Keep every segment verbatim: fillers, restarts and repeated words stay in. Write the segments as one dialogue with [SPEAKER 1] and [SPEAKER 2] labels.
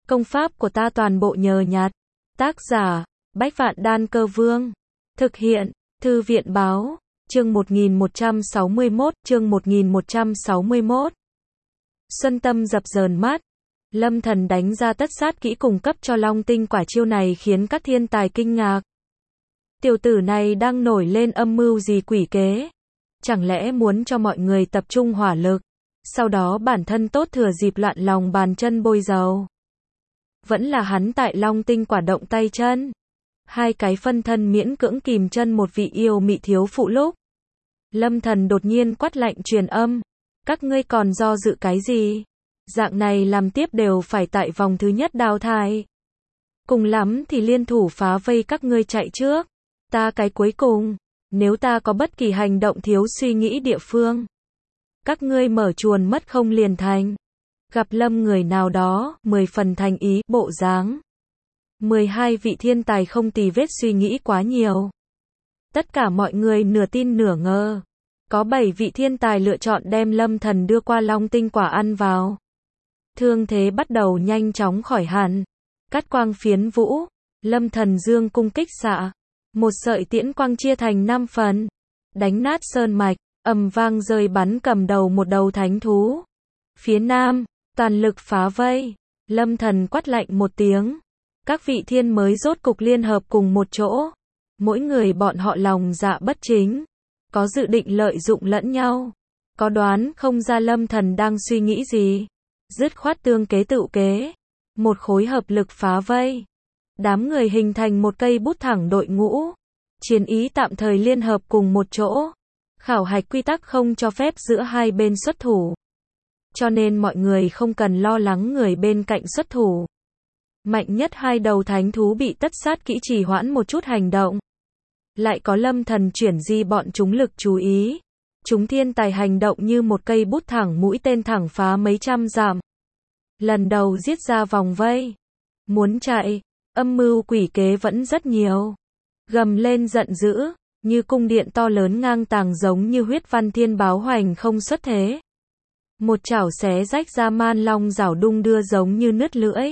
[SPEAKER 1] Công pháp của ta toàn bộ nhờ nhặt. Tác giả, Bách Vạn Đan Cơ Vương. Thực hiện, Thư viện Báo. Chương một nghìn một trăm sáu mươi mốt, chương một nghìn một trăm sáu mươi mốt. Xuân Tâm dập dờn mắt. Lâm Thần đánh ra tất sát kỹ cung cấp cho Long Tinh quả, chiêu này khiến các thiên tài kinh ngạc. Tiểu tử này đang nổi lên âm mưu gì quỷ kế? Chẳng lẽ muốn cho mọi người tập trung hỏa lực, sau đó bản thân tốt thừa dịp loạn lòng bàn chân bôi dầu? Vẫn là hắn tại Long Tinh quả động tay chân. Hai cái phân thân miễn cưỡng kìm chân một vị yêu mị thiếu phụ lúc. Lâm Thần đột nhiên quát lạnh truyền âm. Các ngươi còn do dự cái gì? Dạng này làm tiếp đều phải tại vòng thứ nhất đào thải. Cùng lắm thì liên thủ phá vây các ngươi chạy trước. Ta cái cuối cùng. Nếu ta có bất kỳ hành động thiếu suy nghĩ địa phương, các ngươi mở chuồn mất không liền thành. Gặp Lâm người nào đó, mười phần thành ý, bộ dáng. mười hai vị thiên tài không tì vết suy nghĩ quá nhiều. Tất cả mọi người nửa tin nửa ngờ. Có bảy vị thiên tài lựa chọn đem Lâm Thần đưa qua Long Tinh quả ăn vào. Thương thế bắt đầu nhanh chóng khỏi hẳn. Cắt quang phiến vũ, Lâm Thần dương cung kích xạ. Một sợi tiễn quang chia thành năm phần. Đánh nát sơn mạch, ầm vang rơi bắn cầm đầu một đầu thánh thú. Phía nam, toàn lực phá vây. Lâm Thần quát lạnh một tiếng. Các vị thiên mới rốt cục liên hợp cùng một chỗ. Mỗi người bọn họ lòng dạ bất chính. Có dự định lợi dụng lẫn nhau. Có đoán không ra Lâm Thần đang suy nghĩ gì. Dứt khoát tương kế tự kế. Một khối hợp lực phá vây. Đám người hình thành một cây bút thẳng đội ngũ. Chiến ý tạm thời liên hợp cùng một chỗ. Khảo hạch quy tắc không cho phép giữa hai bên xuất thủ. Cho nên mọi người không cần lo lắng người bên cạnh xuất thủ. Mạnh nhất hai đầu thánh thú bị tất sát kỹ trì hoãn một chút hành động. Lại có Lâm Thần chuyển di bọn chúng lực chú ý. Chúng thiên tài hành động như một cây bút thẳng mũi tên thẳng phá mấy trăm dặm. Lần đầu giết ra vòng vây. Muốn chạy, âm mưu quỷ kế vẫn rất nhiều. Gầm lên giận dữ, như cung điện to lớn ngang tàng giống như huyết văn thiên báo hoành không xuất thế. Một chảo xé rách ra man long rảo đung đưa giống như nứt lưỡi.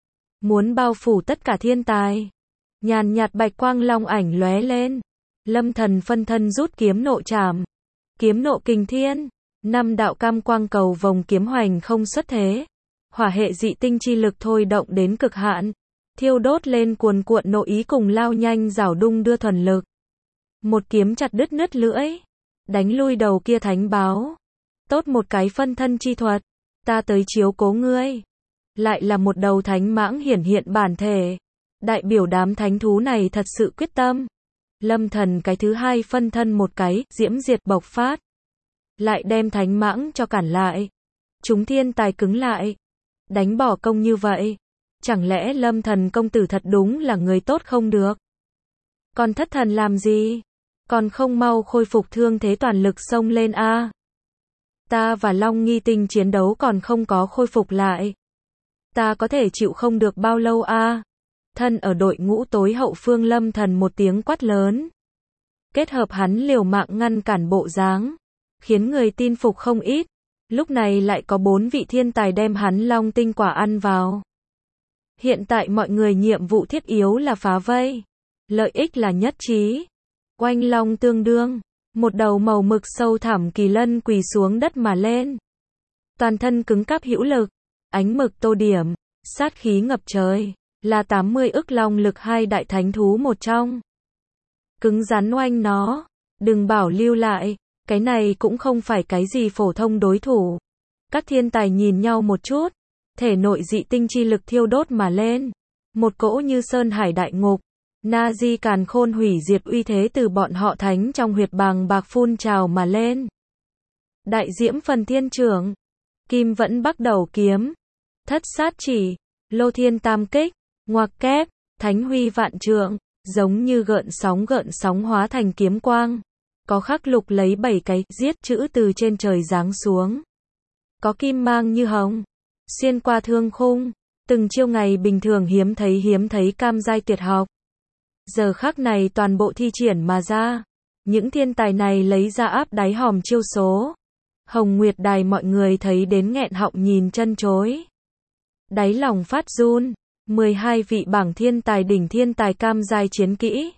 [SPEAKER 1] Muốn bao phủ tất cả thiên tài. Nhàn nhạt bạch quang long ảnh lóe lên. Lâm Thần phân thân rút kiếm nộ trảm. Kiếm nộ kình thiên. Năm đạo cam quang cầu vòng kiếm hoành không xuất thế. Hỏa hệ dị tinh chi lực thôi động đến cực hạn. Thiêu đốt lên cuồn cuộn nội ý cùng lao nhanh rảo đung đưa thuần lực. Một kiếm chặt đứt nứt lưỡi. Đánh lui đầu kia thánh báo. Tốt một cái phân thân chi thuật. Ta tới chiếu cố ngươi. Lại là một đầu thánh mãng hiển hiện bản thể. Đại biểu đám thánh thú này thật sự quyết tâm. Lâm Thần cái thứ hai phân thân một cái, diễm diệt bộc phát. Lại đem thánh mãng cho cản lại. Chúng thiên tài cứng lại. Đánh bỏ công như vậy. Chẳng lẽ Lâm Thần công tử thật đúng là người tốt không được? Còn thất thần làm gì? Còn không mau khôi phục thương thế toàn lực xông lên a. Ta và Long Nghi Tinh chiến đấu còn không có khôi phục lại. Ta có thể chịu không được bao lâu a. Thân ở đội ngũ tối hậu phương Lâm Thần một tiếng quát lớn. Kết hợp hắn liều mạng ngăn cản bộ dáng. Khiến người tin phục không ít. Lúc này lại có bốn vị thiên tài đem hắn Long Tinh quả ăn vào. Hiện tại mọi người nhiệm vụ thiết yếu là phá vây. Lợi ích là nhất trí. Oanh long tương đương. Một đầu màu mực sâu thẳm kỳ lân quỳ xuống đất mà lên. Toàn thân cứng cáp hữu lực. Ánh mực tô điểm. Sát khí ngập trời. Là tám mươi ức long lực hai đại thánh thú một trong. Cứng rắn oanh nó. Đừng bảo lưu lại. Cái này cũng không phải cái gì phổ thông đối thủ. Các thiên tài nhìn nhau một chút. Thể nội dị tinh chi lực thiêu đốt mà lên. Một cỗ như sơn hải đại ngục. Na di càn khôn hủy diệt uy thế từ bọn họ thánh trong huyệt bàng bạc phun trào mà lên. Đại diễm phần thiên trưởng. Kim vẫn bắt đầu kiếm. Thất sát chỉ. Lô thiên tam kích. Ngoặc kép. Thánh huy vạn trượng. Giống như gợn sóng gợn sóng hóa thành kiếm quang. Có khắc lục lấy bảy cái giết chữ từ trên trời giáng xuống. Có kim mang như hồng. Xuyên qua thương khung. Từng chiêu ngày bình thường hiếm thấy hiếm thấy cam giai tuyệt học. Giờ khắc này toàn bộ thi triển mà ra. Những thiên tài này lấy ra áp đáy hòm chiêu số. Hồng Nguyệt Đài mọi người thấy đến nghẹn họng nhìn chân chối. đáy lòng phát run. mười hai vị bảng thiên tài đỉnh thiên tài cam giai chiến kỹ.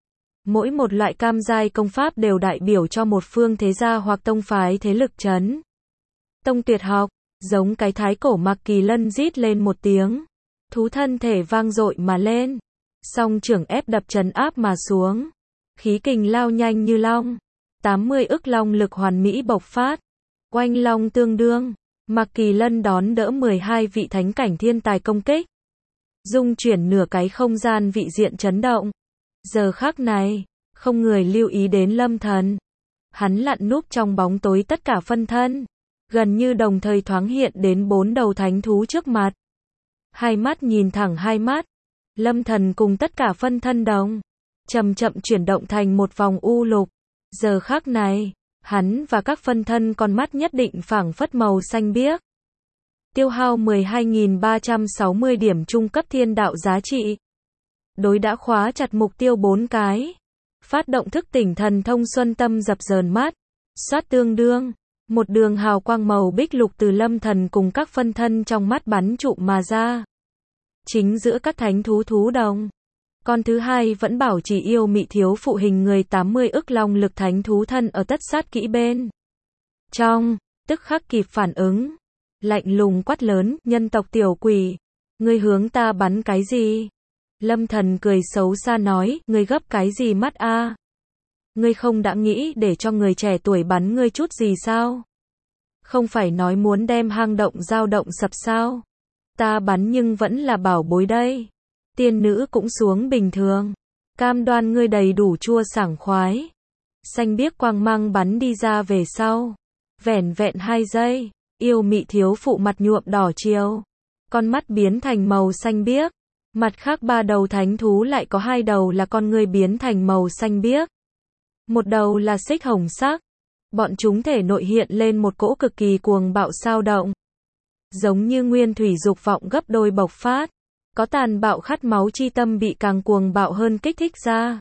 [SPEAKER 1] Mỗi một loại cam giai công pháp đều đại biểu cho một phương thế gia hoặc tông phái thế lực chấn. Tông tuyệt học, giống cái thái cổ Mạc Kỳ Lân rít lên một tiếng. Thú thân thể vang dội mà lên. Song trưởng ép đập trấn áp mà xuống. Khí kình lao nhanh như long. tám mươi ức long lực hoàn mỹ bộc phát. Oanh long tương đương. Mạc Kỳ Lân đón đỡ mười hai vị thánh cảnh thiên tài công kích. Dung chuyển nửa cái không gian vị diện chấn động. Giờ khắc này, không người lưu ý đến Lâm Thần. Hắn lặn núp trong bóng tối tất cả phân thân. Gần như đồng thời thoáng hiện đến bốn đầu thánh thú trước mặt. Hai mắt nhìn thẳng hai mắt. Lâm Thần cùng tất cả phân thân đồng. Chậm chậm chuyển động thành một vòng u lục. Giờ khắc này, hắn và các phân thân con mắt nhất định phảng phất màu xanh biếc. Tiêu hao mười hai nghìn ba trăm sáu mươi điểm trung cấp thiên đạo giá trị. Đối đã khóa chặt mục tiêu bốn cái. Phát động thức tỉnh thần thông xuân tâm dập dờn mắt. Xoát tương đương. Một đường hào quang màu bích lục từ Lâm Thần cùng các phân thân trong mắt bắn trụ mà ra. Chính giữa các thánh thú thú đồng. Con thứ hai vẫn bảo trì yêu mị thiếu phụ hình người tám mươi ức long lực thánh thú thân ở tất sát kỹ bên. Trong, tức khắc kịp phản ứng. Lạnh lùng quát lớn, nhân tộc tiểu quỷ. Ngươi hướng ta bắn cái gì? Lâm Thần cười xấu xa nói, ngươi gấp cái gì mắt a? Ngươi không đã nghĩ để cho người trẻ tuổi bắn ngươi chút gì sao? Không phải nói muốn đem hang động dao động sập sao? Ta bắn nhưng vẫn là bảo bối đây. Tiên nữ cũng xuống bình thường. Cam đoan ngươi đầy đủ chua sảng khoái. Xanh biếc quang mang bắn đi ra về sau. Vẻn vẹn hai giây. Yêu mị thiếu phụ mặt nhuộm đỏ chiều. Con mắt biến thành màu xanh biếc. Mặt khác ba đầu thánh thú lại có hai đầu là con ngươi biến thành màu xanh biếc. Một đầu là xích hồng sắc. Bọn chúng thể nội hiện lên một cỗ cực kỳ cuồng bạo xao động. Giống như nguyên thủy dục vọng gấp đôi bộc phát. Có tàn bạo khát máu chi tâm bị càng cuồng bạo hơn kích thích ra.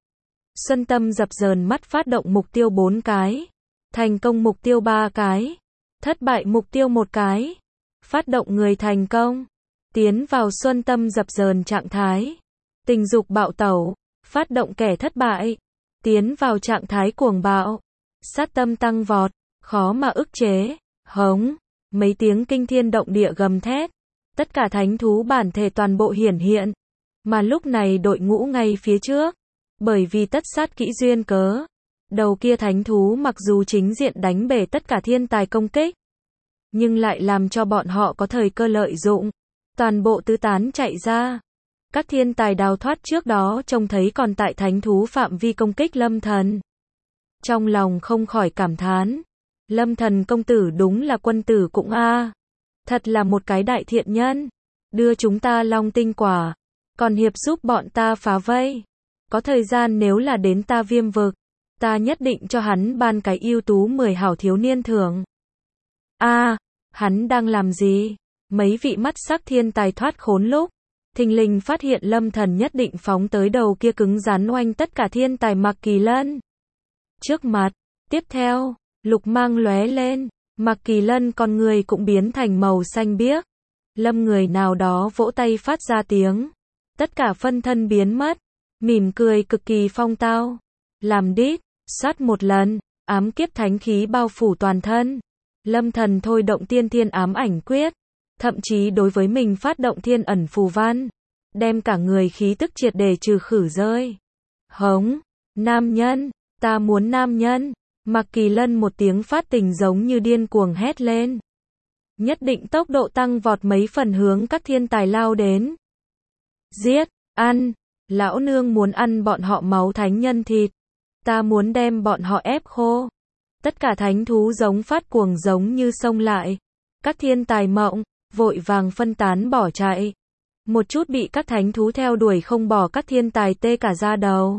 [SPEAKER 1] Xuân tâm dập dờn mắt phát động mục tiêu bốn cái. Thành công mục tiêu ba cái. Thất bại mục tiêu một cái. Phát động người thành công. Tiến vào xuân tâm dập dờn trạng thái. Tình dục bạo tẩu. Phát động kẻ thất bại. Tiến vào trạng thái cuồng bạo. Sát tâm tăng vọt. Khó mà ức chế. Hống. Mấy tiếng kinh thiên động địa gầm thét. Tất cả thánh thú bản thể toàn bộ hiển hiện. Mà lúc này đội ngũ ngay phía trước. Bởi vì tất sát kỹ duyên cớ. Đầu kia thánh thú mặc dù chính diện đánh bể tất cả thiên tài công kích. Nhưng lại làm cho bọn họ có thời cơ lợi dụng. Toàn bộ tứ tán chạy ra. Các thiên tài đào thoát trước đó trông thấy còn tại thánh thú phạm vi công kích Lâm Thần. Trong lòng không khỏi cảm thán. Lâm Thần công tử đúng là quân tử cũng a. Thật là một cái đại thiện nhân. Đưa chúng ta long tinh quả. Còn hiệp giúp bọn ta phá vây. Có thời gian nếu là đến ta Viêm vực. Ta nhất định cho hắn ban cái ưu tú mười hảo thiếu niên thưởng. A, hắn đang làm gì? Mấy vị mắt sắc thiên tài thoát khốn lúc. Thình lình phát hiện Lâm Thần nhất định phóng tới đầu kia cứng rắn oanh tất cả thiên tài Mạc Kỳ Lân. Trước mặt. Tiếp theo. Lục mang lóe lên. Mạc Kỳ Lân con người cũng biến thành màu xanh biếc. Lâm người nào đó vỗ tay phát ra tiếng. Tất cả phân thân biến mất. Mỉm cười cực kỳ phong tao. Làm đít. Sát một lần. Ám kiếp thánh khí bao phủ toàn thân. Lâm Thần thôi động tiên thiên ám ảnh quyết. Thậm chí đối với mình phát động thiên ẩn phù văn. Đem cả người khí tức triệt để trừ khử rơi. Hống. Nam nhân. Ta muốn nam nhân. Mạc Kỳ Lân một tiếng phát tình giống như điên cuồng hét lên. Nhất định tốc độ tăng vọt mấy phần hướng các thiên tài lao đến. Giết, ăn, lão nương muốn ăn bọn họ máu thánh nhân thịt. Ta muốn đem bọn họ ép khô. Tất cả thánh thú giống phát cuồng giống như xông lại. Các thiên tài mộng, vội vàng phân tán bỏ chạy. Một chút bị các thánh thú theo đuổi không bỏ các thiên tài tê cả da đầu.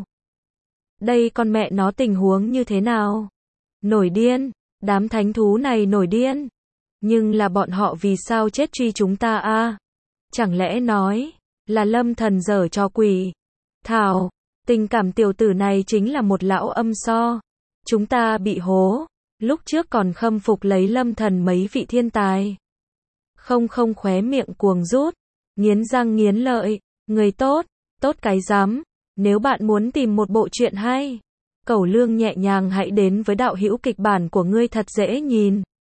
[SPEAKER 1] Đây con mẹ nó tình huống như thế nào? Nổi điên, đám thánh thú này nổi điên. Nhưng là bọn họ vì sao chết truy chúng ta a? Chẳng lẽ nói, là Lâm Thần giở trò quỷ? Thảo, tình cảm tiểu tử này chính là một lão âm so. Chúng ta bị hố, lúc trước còn khâm phục lấy Lâm Thần mấy vị thiên tài. Không không khóe miệng cuồng rút, nghiến răng nghiến lợi, người tốt, tốt cái rắm. Nếu bạn muốn tìm một bộ truyện hay, cẩu lương nhẹ nhàng hãy đến với đạo hữu kịch bản của ngươi thật dễ nhìn.